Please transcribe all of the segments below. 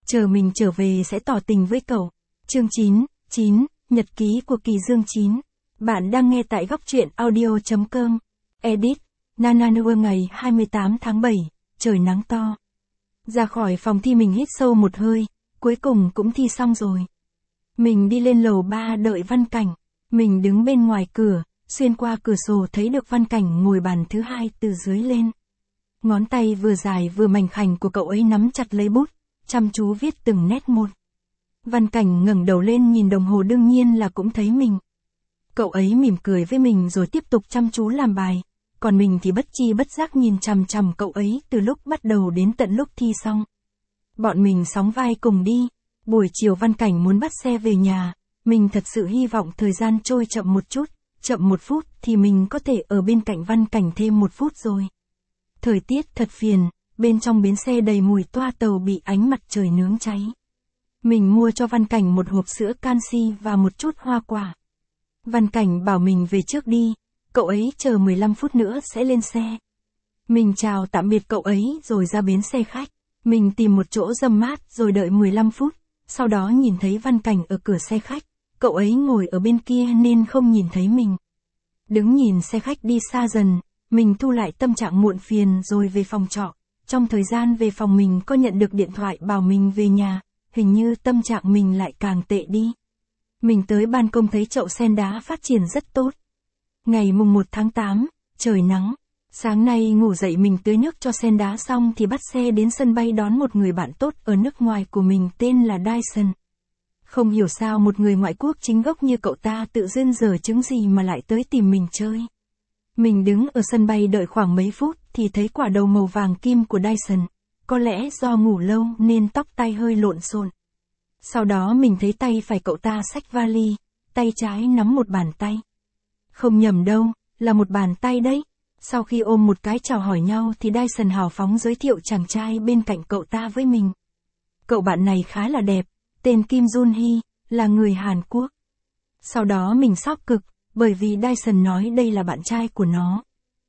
chờ mình trở về sẽ tỏ tình với cậu. Chương 9, Nhật ký của Kỳ Dương 9. Bạn đang nghe tại góc truyện audio.com. Edit, Nananua ngày 28 tháng 7, trời nắng to. Ra khỏi phòng thi mình hít sâu một hơi, cuối cùng cũng thi xong rồi. Mình đi lên lầu 3 đợi Văn Cảnh. Mình đứng bên ngoài cửa, xuyên qua cửa sổ thấy được Văn Cảnh ngồi bàn thứ hai từ dưới lên. Ngón tay vừa dài vừa mảnh khảnh của cậu ấy nắm chặt lấy bút, chăm chú viết từng nét một. Văn Cảnh ngẩng đầu lên nhìn đồng hồ, đương nhiên là cũng thấy mình. Cậu ấy mỉm cười với mình rồi tiếp tục chăm chú làm bài, còn mình thì bất chi bất giác nhìn chằm chằm cậu ấy từ lúc bắt đầu đến tận lúc thi xong. Bọn mình sóng vai cùng đi. Buổi chiều Văn Cảnh muốn bắt xe về nhà, mình thật sự hy vọng thời gian trôi chậm một chút, chậm 1 phút thì mình có thể ở bên cạnh Văn Cảnh thêm 1 phút rồi. Thời tiết thật phiền, bên trong bến xe đầy mùi toa tàu bị ánh mặt trời nướng cháy. Mình mua cho Văn Cảnh một hộp sữa canxi và một chút hoa quả. Văn Cảnh bảo mình về trước đi, cậu ấy chờ 15 phút nữa sẽ lên xe. Mình chào tạm biệt cậu ấy rồi ra bến xe khách. Mình tìm một chỗ râm mát rồi đợi 15 phút, sau đó nhìn thấy Văn Cảnh ở cửa xe khách, cậu ấy ngồi ở bên kia nên không nhìn thấy mình. Đứng nhìn xe khách đi xa dần, mình thu lại tâm trạng muộn phiền rồi về phòng trọ. Trong thời gian về phòng mình có nhận được điện thoại bảo mình về nhà, hình như tâm trạng mình lại càng tệ đi. Mình tới ban công thấy chậu sen đá phát triển rất tốt. Ngày mùng 1 tháng 8, trời nắng. Sáng nay ngủ dậy mình tưới nước cho sen đá xong thì bắt xe đến sân bay đón một người bạn tốt ở nước ngoài của mình tên là Dyson. Không hiểu sao một người ngoại quốc chính gốc như cậu ta tự dưng dở chứng gì mà lại tới tìm mình chơi. Mình đứng ở sân bay đợi khoảng mấy phút thì thấy quả đầu màu vàng kim của Dyson. Có lẽ do ngủ lâu nên tóc tai hơi lộn xộn. Sau đó mình thấy tay phải cậu ta xách vali, tay trái nắm một bàn tay. Không nhầm đâu, là một bàn tay đấy. Sau khi ôm một cái chào hỏi nhau thì Dyson hào phóng giới thiệu chàng trai bên cạnh cậu ta với mình. Cậu bạn này khá là đẹp, tên Kim Jun Hee, là người Hàn Quốc. Sau đó mình sốc cực, bởi vì Dyson nói đây là bạn trai của nó.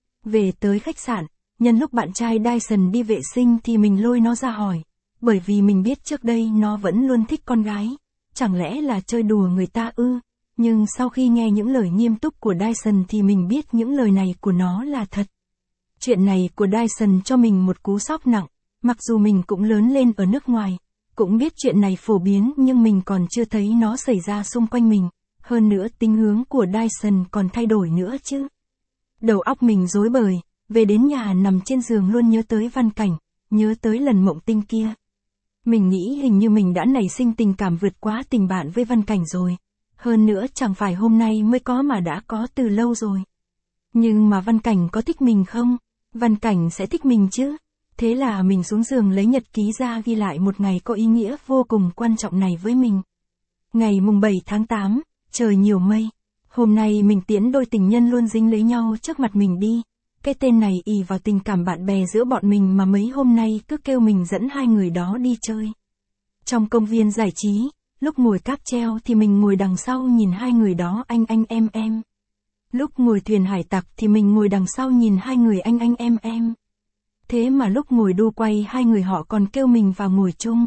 Về tới khách sạn, nhân lúc bạn trai Dyson đi vệ sinh thì mình lôi nó ra hỏi, bởi vì mình biết trước đây nó vẫn luôn thích con gái, chẳng lẽ là chơi đùa người ta ư? Nhưng sau khi nghe những lời nghiêm túc của Dyson thì mình biết những lời này của nó là thật. Chuyện này của Dyson cho mình một cú sốc nặng, mặc dù mình cũng lớn lên ở nước ngoài, cũng biết chuyện này phổ biến nhưng mình còn chưa thấy nó xảy ra xung quanh mình, hơn nữa tính hướng của Dyson còn thay đổi nữa chứ. Đầu óc mình rối bời, về đến nhà nằm trên giường luôn nhớ tới Văn Cảnh, nhớ tới lần mộng tinh kia. Mình nghĩ hình như mình đã nảy sinh tình cảm vượt quá tình bạn với Văn Cảnh rồi. Hơn nữa chẳng phải hôm nay mới có mà đã có từ lâu rồi. Nhưng mà Văn Cảnh có thích mình không? Văn Cảnh sẽ thích mình chứ? Thế là mình xuống giường lấy nhật ký ra ghi lại một ngày có ý nghĩa vô cùng quan trọng này với mình. Ngày mùng 7 tháng 8, trời nhiều mây. Hôm nay mình tiễn đôi tình nhân luôn dính lấy nhau trước mặt mình đi. Cái tên này ỷ vào tình cảm bạn bè giữa bọn mình mà mấy hôm nay cứ kêu mình dẫn hai người đó đi chơi. Trong công viên giải trí, lúc ngồi cáp treo thì mình ngồi đằng sau nhìn hai người đó anh em. Lúc ngồi thuyền hải tặc thì mình ngồi đằng sau nhìn hai người anh em. Thế mà lúc ngồi đu quay hai người họ còn kêu mình vào ngồi chung.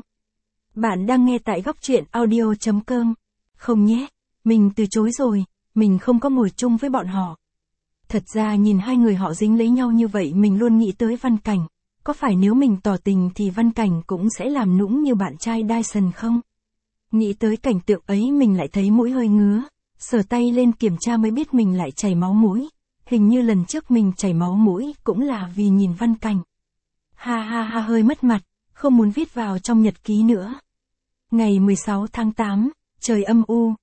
Bạn đang nghe tại góc truyện audio.com. Không nhé, mình từ chối rồi, mình không có ngồi chung với bọn họ. Thật ra nhìn hai người họ dính lấy nhau như vậy mình luôn nghĩ tới Văn Cảnh. Có phải nếu mình tỏ tình thì Văn Cảnh cũng sẽ làm nũng như bạn trai Dyson không? Nghĩ tới cảnh tượng ấy mình lại thấy mũi hơi ngứa, sờ tay lên kiểm tra mới biết mình lại chảy máu mũi. Hình như lần trước mình chảy máu mũi cũng là vì nhìn Văn Cảnh. Ha hơi mất mặt, không muốn viết vào trong nhật ký nữa. Ngày 16 tháng 8, trời âm u.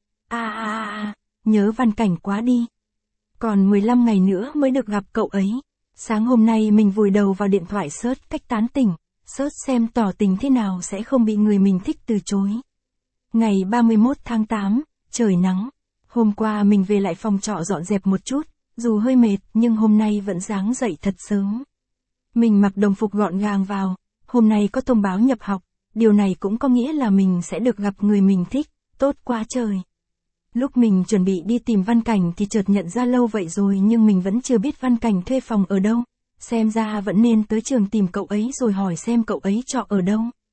Nhớ Văn Cảnh quá đi. Còn 15 ngày nữa mới được gặp cậu ấy. Sáng hôm nay mình vùi đầu vào điện thoại search cách tán tỉnh, search xem tỏ tình thế nào sẽ không bị người mình thích từ chối. Ngày 31 tháng 8, trời nắng. Hôm qua mình về lại phòng trọ dọn dẹp một chút, dù hơi mệt nhưng hôm nay vẫn sáng dậy thật sớm. Mình mặc đồng phục gọn gàng vào, hôm nay có thông báo nhập học, điều này cũng có nghĩa là mình sẽ được gặp người mình thích, tốt quá trời. Lúc mình chuẩn bị đi tìm Văn Cảnh thì chợt nhận ra lâu vậy rồi nhưng mình vẫn chưa biết Văn Cảnh thuê phòng ở đâu, xem ra vẫn nên tới trường tìm cậu ấy rồi hỏi xem cậu ấy trọ ở đâu.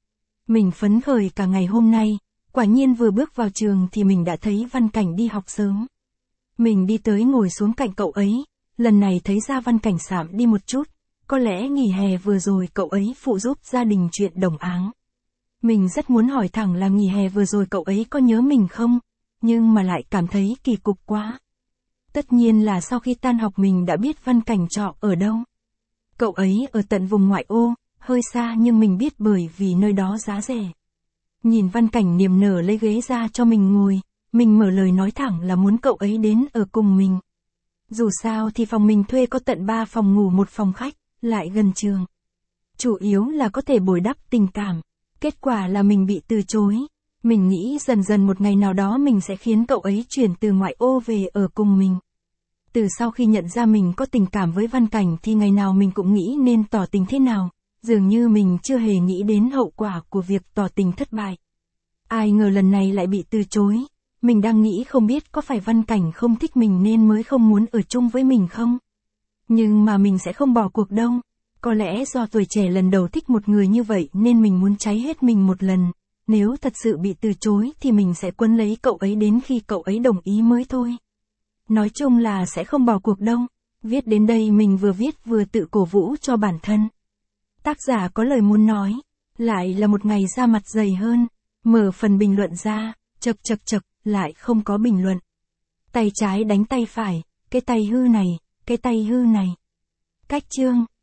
Mình phấn khởi cả ngày hôm nay, quả nhiên vừa bước vào trường thì mình đã thấy Văn Cảnh đi học sớm. Mình đi tới ngồi xuống cạnh cậu ấy, lần này thấy ra Văn Cảnh sạm đi một chút, có lẽ nghỉ hè vừa rồi cậu ấy phụ giúp gia đình chuyện đồng áng. Mình rất muốn hỏi thẳng là nghỉ hè vừa rồi cậu ấy có nhớ mình không, nhưng mà lại cảm thấy kỳ cục quá. Tất nhiên là sau khi tan học mình đã biết Văn Cảnh trọ ở đâu. Cậu ấy ở tận vùng ngoại ô, hơi xa nhưng mình biết bởi vì nơi đó giá rẻ. Nhìn Văn Cảnh niềm nở lấy ghế ra cho mình ngồi, mình mở lời nói thẳng là muốn cậu ấy đến ở cùng mình. Dù sao thì phòng mình thuê có tận 3 phòng ngủ 1 phòng khách, lại gần trường. Chủ yếu là có thể bồi đắp tình cảm. Kết quả là mình bị từ chối. Mình nghĩ dần dần một ngày nào đó mình sẽ khiến cậu ấy chuyển từ ngoại ô về ở cùng mình. Từ sau khi nhận ra mình có tình cảm với Văn Cảnh thì ngày nào mình cũng nghĩ nên tỏ tình thế nào. Dường như mình chưa hề nghĩ đến hậu quả của việc tỏ tình thất bại. Ai ngờ lần này lại bị từ chối. Mình đang nghĩ không biết có phải Văn Cảnh không thích mình nên mới không muốn ở chung với mình không? Nhưng mà mình sẽ không bỏ cuộc đâu. Có lẽ do tuổi trẻ lần đầu thích một người như vậy nên mình muốn cháy hết mình một lần. Nếu thật sự bị từ chối thì mình sẽ quấn lấy cậu ấy đến khi cậu ấy đồng ý mới thôi. Nói chung là sẽ không bỏ cuộc đâu. Viết đến đây mình vừa viết vừa tự cổ vũ cho bản thân. Tác giả có lời muốn nói. Lại là một ngày ra mặt dày hơn. Mở phần bình luận ra, chật, lại không có bình luận. Tay trái đánh tay phải, cái tay hư này. Cách chương